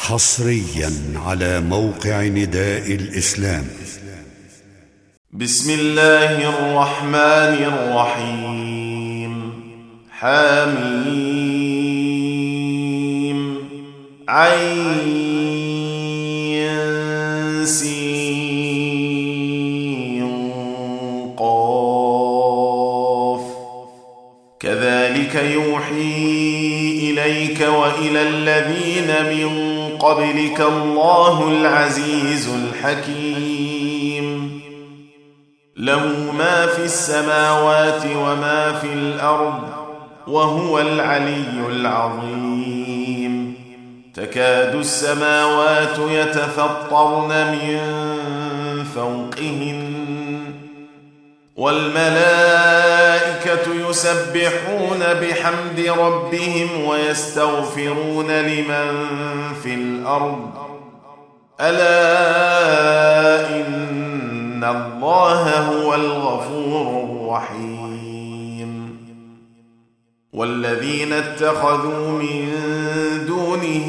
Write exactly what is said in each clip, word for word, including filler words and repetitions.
حصريا على موقع نداء الإسلام. بسم الله الرحمن الرحيم. حميم عين سين قاف. كذلك يوحي إليك وإلى الذين من قبلك الله العزيز الحكيم. له ما في السماوات وما في الأرض وهو العلي العظيم. تكاد السماوات يتفطرن من فوقهن والملائكة يسبحون بحمد ربهم ويستغفرون لمن في الأرض ألا إن الله هو الغفور الرحيم. والذين اتخذوا من دونه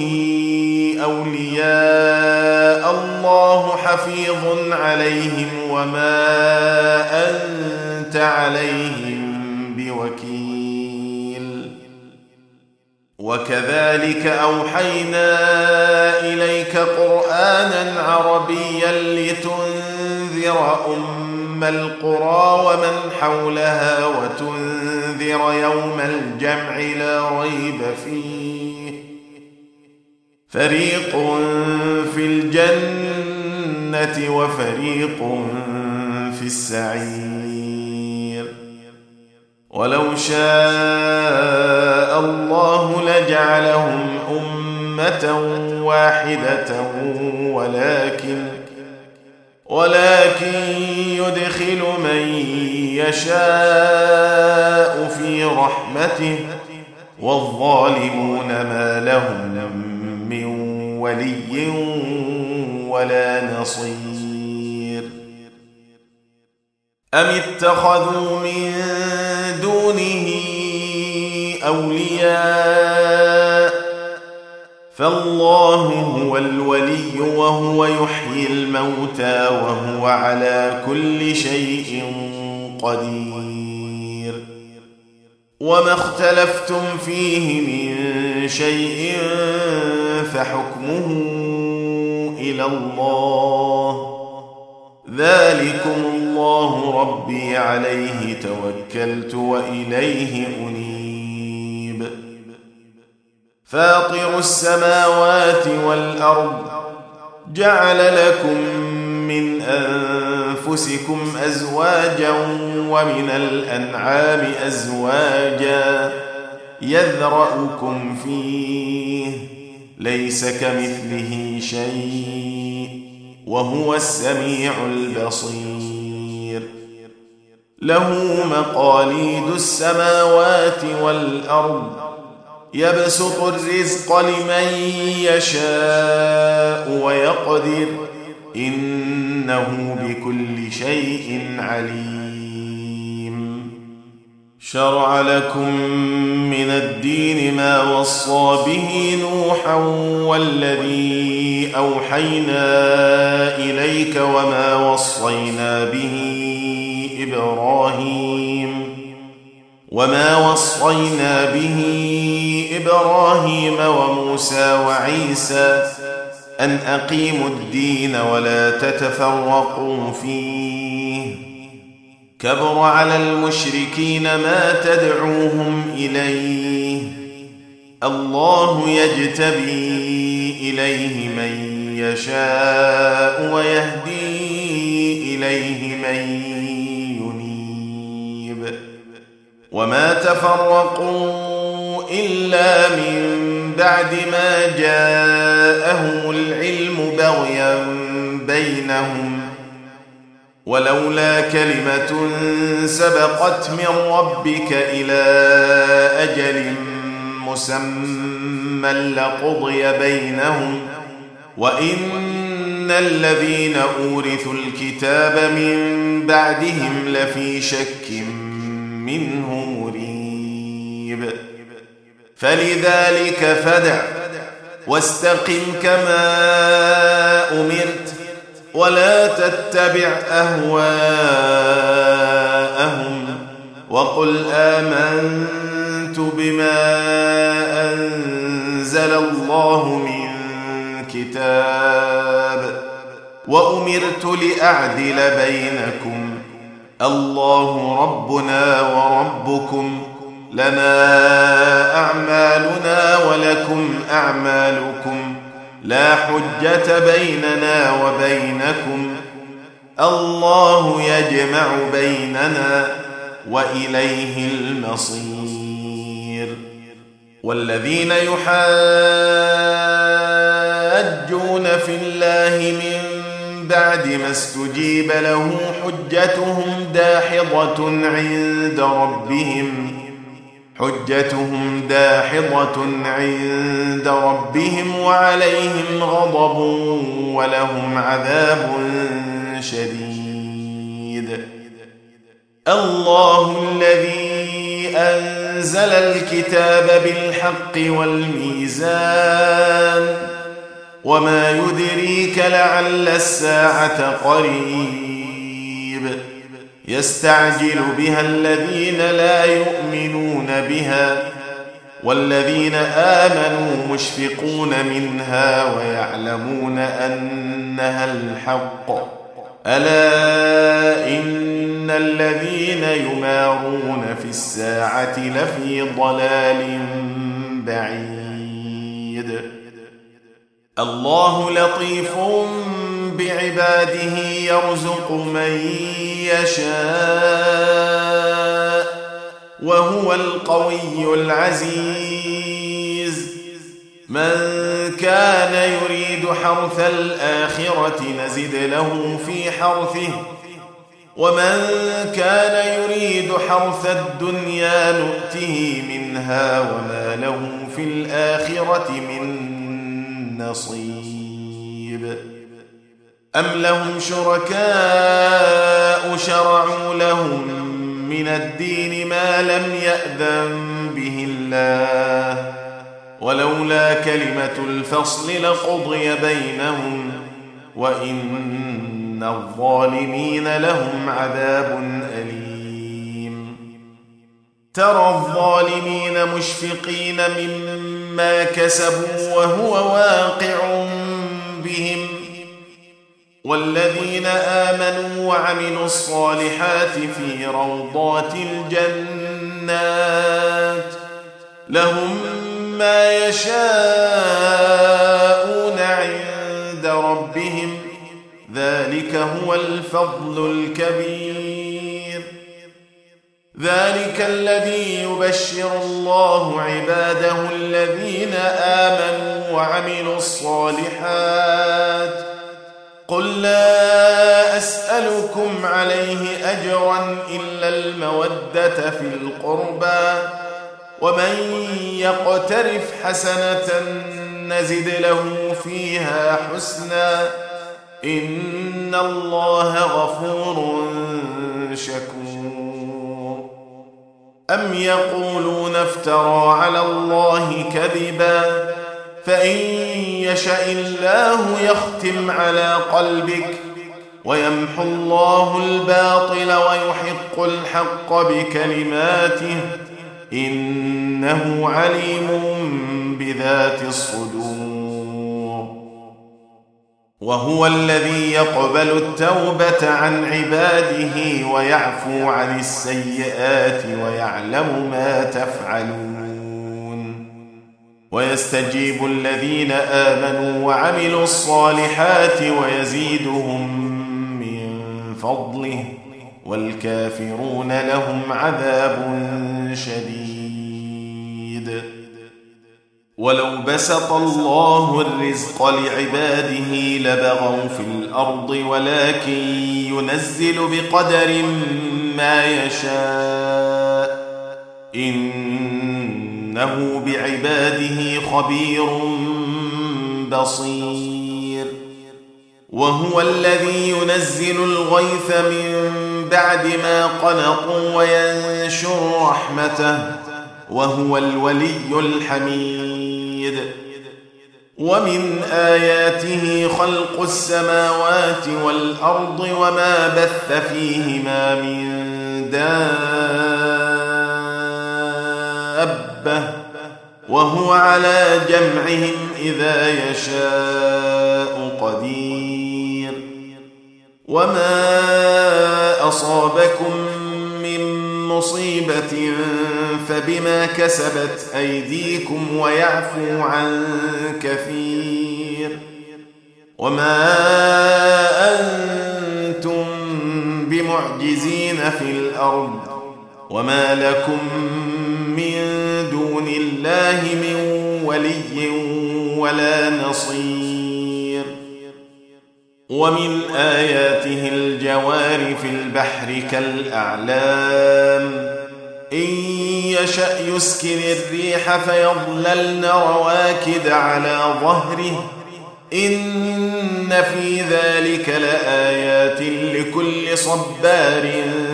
أولياء الله حفيظ عليهم وما أنت عليهم بوكيل. وكذلك أوحينا إليك قرآنا عربيا لتنذر أم القرى ومن حولها وتنذر يوم الجمع لا ريب فيه. فريق في الجنة وفريق في السعير. ولو شاء الله لجعلهم أمة واحدة ولكن ولكن يدخل من يشاء في رحمته والظالمون ما لهم من ولي ولا نصير. أم اتخذوا من دونه أولياء فالله هو الولي وهو يحيي الموتى وهو على كل شيء قدير. وما اختلفتم فيه من شيء فحكمه إلى الله. ذلكم الله ربي عليه توكلت وإليه أنيب. فاطر السماوات والأرض جعل لكم من أنفسكم أزواجا ومن الأنعام أزواجا يذرأكم فيه ليس كمثله شيء وهو السميع البصير. له مقاليد السماوات والأرض يبسط الرزق لمن يشاء ويقدر إنه بكل شيء عليم. شرع لكم من الدين ما وصى به نوحا والذي أوحينا إليك وما وصينا به إبراهيم وما وصينا به إبراهيم وموسى وعيسى أن أقيموا الدين ولا تتفرقوا فيه. كبر على المشركين ما تدعوهم إليه. الله يجتبي إليه من يشاء ويهدي إليه من ينيب. وما تفرقوا إلا من بعد ما جاءهم العلم بغيا بينهم ولولا كلمة سبقت من ربك إلى أجل مسمى لقضي بينهم وإن الذين أورثوا الكتاب من بعدهم لفي شك منه مريب. فلذلك فدع واستقم كما أمرت ولا تتبع أهواءهم وقل آمنت بما أنزل الله من كتاب وأمرت لأعدل بينكم الله ربنا وربكم لنا أعمالنا ولكم أعمالكم لا حجة بيننا وبينكم الله يجمع بيننا وإليه المصير. والذين يحاجون في الله من بعد ما استجيب له حجتهم داحضة عند ربهم حجتهم داحضة عند ربهم وعليهم غضب ولهم عذاب شديد. الله الذي أنزل الكتاب بالحق والميزان وما يدريك لعل الساعة قريب يستعجل بها الذين لا يؤمنون بها والذين آمنوا مشفقون منها ويعلمون أنها الحق ألا إن الذين يمارون في الساعة لفي ضلال بعيد. الله لطيف بعباده يرزق من يشاء وهو القوي العزيز. من كان يريد حرث الآخرة نزد له في حرثه ومن كان يريد حرث الدنيا نؤته منها وما له في الآخرة من نصيب. أم لهم شركاء شرعوا لهم من الدين ما لم يأذن به الله ولولا كلمة الفصل لقضي بينهم وإن الظالمين لهم عذاب أليم. ترى الظالمين مشفقين مما كسبوا وهو واقع بهم والذين آمنوا وعملوا الصالحات في روضات الجنات لهم ما يشاءون عند ربهم ذلك هو الفضل الكبير. ذلك الذي يبشر الله عباده الذين آمنوا وعملوا الصالحات قل لا أسألكم عليه أجرا إلا المودة في القربى ومن يقترف حسنة نزد له فيها حسنا إن الله غفور شكور. أم يقولون افترى على الله كذبا فإن يشاء الله يختم على قلبك ويمحو الله الباطل ويحق الحق بكلماته إنه عليم بذات الصدور. وهو الذي يقبل التوبة عن عباده ويعفو عن السيئات ويعلم ما تفعلون ويستجيب الذين آمنوا وعملوا الصالحات ويزيدهم من فضله والكافرون لهم عذاب شديد. ولو بسط الله الرزق لعباده لبغوا في الأرض ولكن ينزل بقدر ما يشاء إنه بعباده خبير بصير. وهو الذي ينزل الغيث من بعد ما قنطوا وينشر رحمته وهو الولي الحميد. ومن آياته خلق السماوات والأرض وما بث فيهما من دابة وهو على جمعهم إذا يشاء قدير وما أصابكم من مصيبة فبما كسبت أيديكم ويعفو عن كثير وما أنتم بمعجزين في الأرض وما لكم من دون الله من ولي ولا نصير ومن آياته الجوار في البحر كالأعلام إن يشأ يسكن الريح فيظللن رواكد على ظهره إن في ذلك لآيات لكل صبار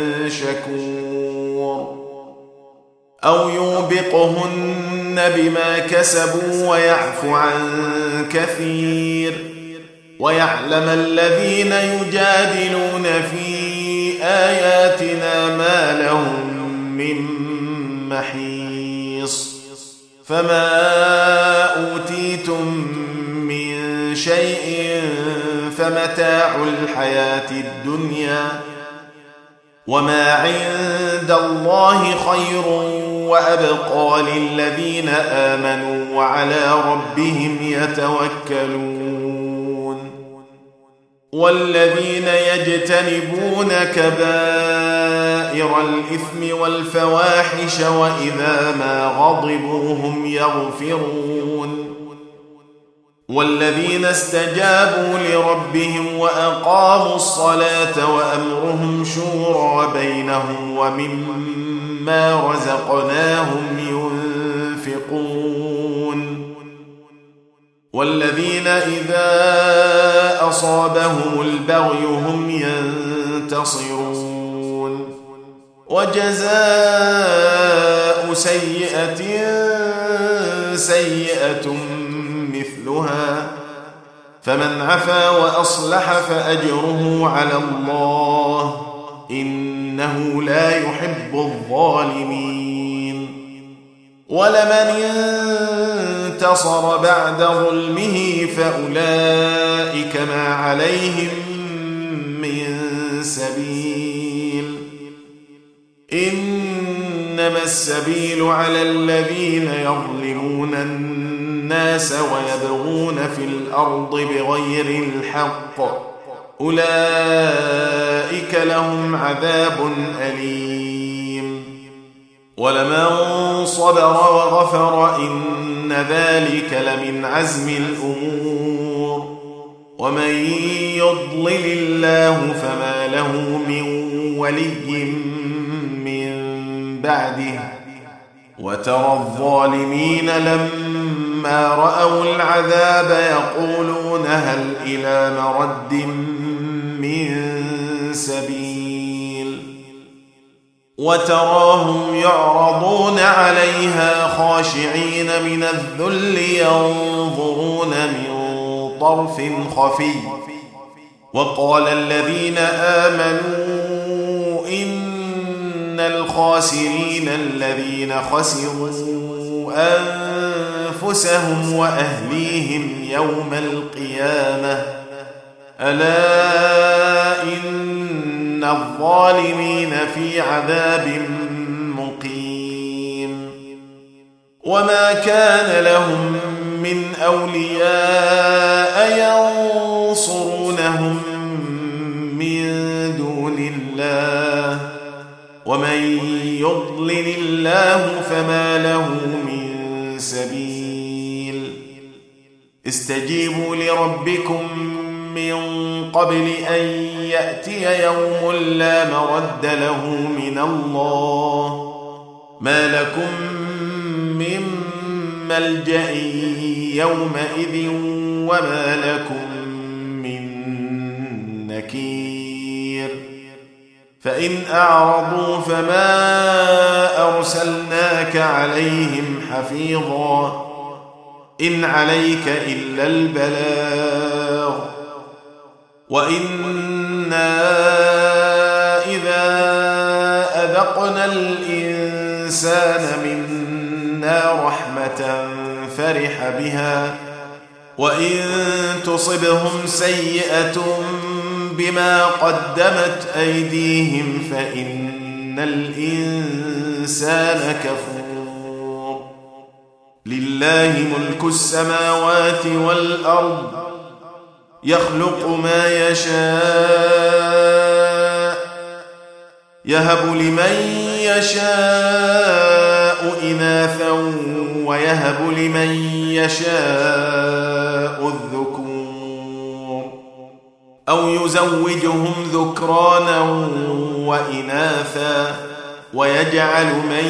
شكور أو يوبقهن بما كسبوا ويعفو عن كثير ويعلم الذين يجادلون في آياتنا ما لهم من محيص فما أوتيتم من شيء فمتاع الحياة الدنيا وما عند الله خير وأبقى للذين آمنوا وعلى ربهم يتوكلون والذين يجتنبون كبائر الإثم والفواحش وإذا ما غضبوا هم يغفرون والذين استجابوا لربهم وأقاموا الصلاة وأمرهم شورى بينهم ومما رزقناهم ينفقون والذين إذا أصابهم البغي هم ينتصرون وجزاء سيئة سيئة مثلها فمن عفا وأصلح فأجره على الله إنه لا يحب الظالمين ولمن انتصر بعد ظلمه فأولئك ما عليهم من سبيل إنما السبيل على الذين يظلمون الناس ويبغون في الأرض بغير الحق أولئك لهم عذاب أليم ولمن صبر وغفر إن ذلك لمن عزم الأمور ومن يضلل الله فما له من ولي من بعده وترى الظالمين لما رأوا العذاب يقولون هل إلى مرد من سبيل وتراهم يعرضون عليها خاشعين من الذل ينظرون من طرف خفي وقال الذين آمنوا إن الخاسرين الذين خسروا أنفسهم وأهليهم يوم القيامة ألا إن الظالمين في عذاب مقيم وما كان لهم من أولياء ينصرونهم من دون الله ومن يضلل الله فما له من سبيل استجيبوا لربكم من قبل أن يأتي يوم لا مرد له من الله ما لكم من ملجأ يومئذ وما لكم من نكير فإن أعرضوا فما أرسلناك عليهم حفيظا إن عليك إلا البلاغ وإنا إذا أذقنا الإنسان منا رحمة فرح بها وإن تصبهم سيئة بما قدمت أيديهم فإن الإنسان كفور لله ملك السماوات والأرض يخلق ما يشاء يهب لمن يشاء إناثا ويهب لمن يشاء الذكور أو يزوجهم ذكرانا وإناثا ويجعل من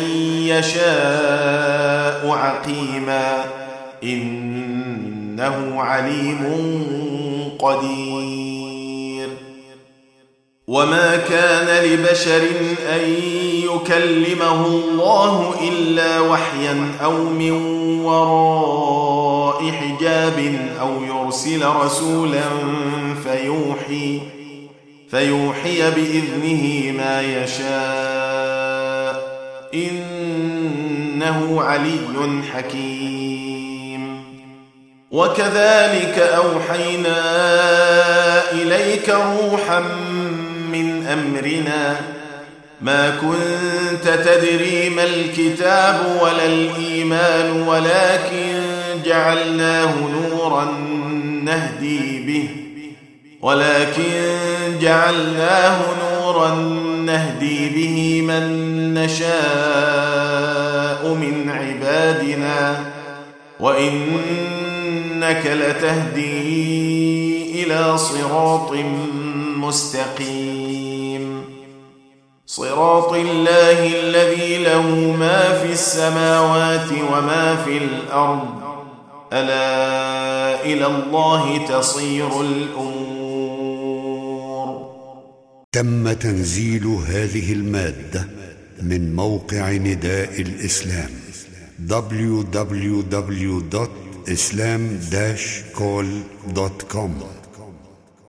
يشاء عقيما إنه عليم قدير وما كان لبشر أن يكلمه الله إلا وحيا أو من وراء حجاب أو يرسل رسولا فيوحي فيوحي بإذنه ما يشاء إنه علي حكيم وكذلك أوحينا إليك روحا من أمرنا ما كنت تدري ما الكتاب ولا الإيمان ولكن جعلناه نورا نهدي به ولكن جعلناه نورا نهدي به من نشاء من عبادنا وإنك لتهدي إلى صراط مستقيم صراط الله الذي له ما في السماوات وما في الأرض ألا إلى الله تصير الأمور. تم تنزيل هذه المادة من موقع نداء الإسلام دبليو دبليو دبليو دوت إسلام داش كول دوت كوم.